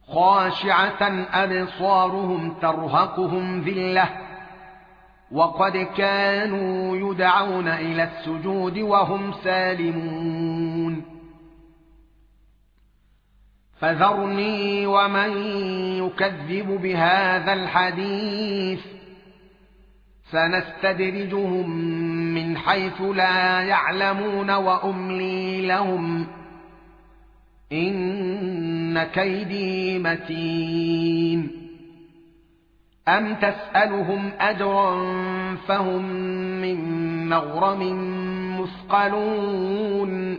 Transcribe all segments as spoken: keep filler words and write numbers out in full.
خاشعة أبصارهم ترهقهم ذلة وقد كانوا يدعون إلى السجود وهم سالمون فذرني ومن يكذب بهذا الحديث سنستدرجهم من حيث لا يعلمون وأملي لهم إن كيدي متين أم تسألهم أجرا فهم من مغرم مثقلون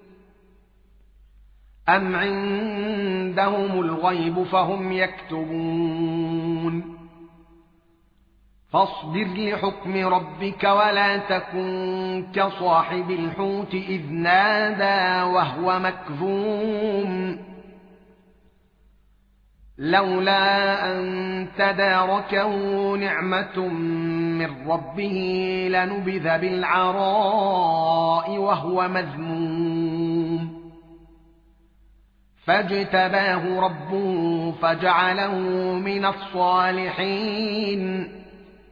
أم عندهم الغيب فهم يكتبون فاصبر لحكم ربك ولا تكن كصاحب الحوت إذ نادى وهو مكظوم لولا أن تداركه نعمة من ربه لنبذ بالعراء وهو مذموم فاجتباه ربه فجعله من الصالحين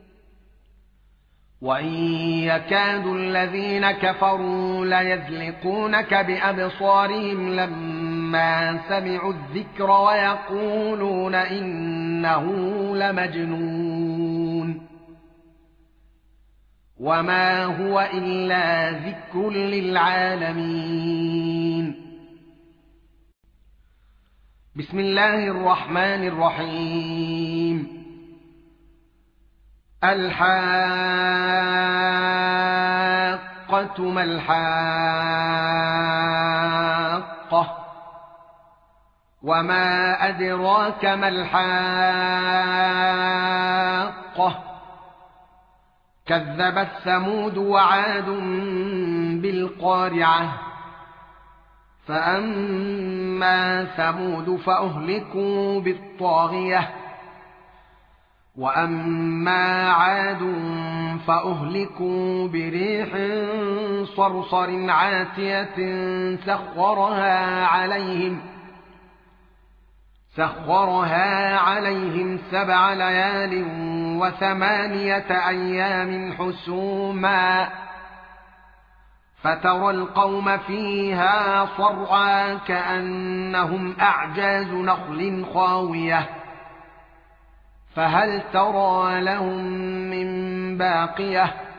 وَإِن يَكَادُ الَّذِينَ كَفَرُوا لَيَزْلِقُونَكَ بِأَبْصَارِهِمْ لَمَّا سَمِعُوا الذِّكْرَ وَيَقُولُونَ إِنَّهُ لَمَجْنُونٌ وَمَا هُوَ إِلَّا ذِكْرٌ لِلْعَالَمِينَ بسم الله الرحمن الرحيم الحاقة ما الحاقة وما أدراك ما الحاقة كذبت ثمود وعاد بالقارعة فأما ثمود فأهلكوا بالطاغية وأما عاد فأهلكوا بريح صرصر عاتية سخرها عليهم سخرها عليهم سبع ليال وثمانية أيام حسوما فترى القوم فيها صرعا كأنهم أعجاز نخل خاوية فهل ترى لهم من باقية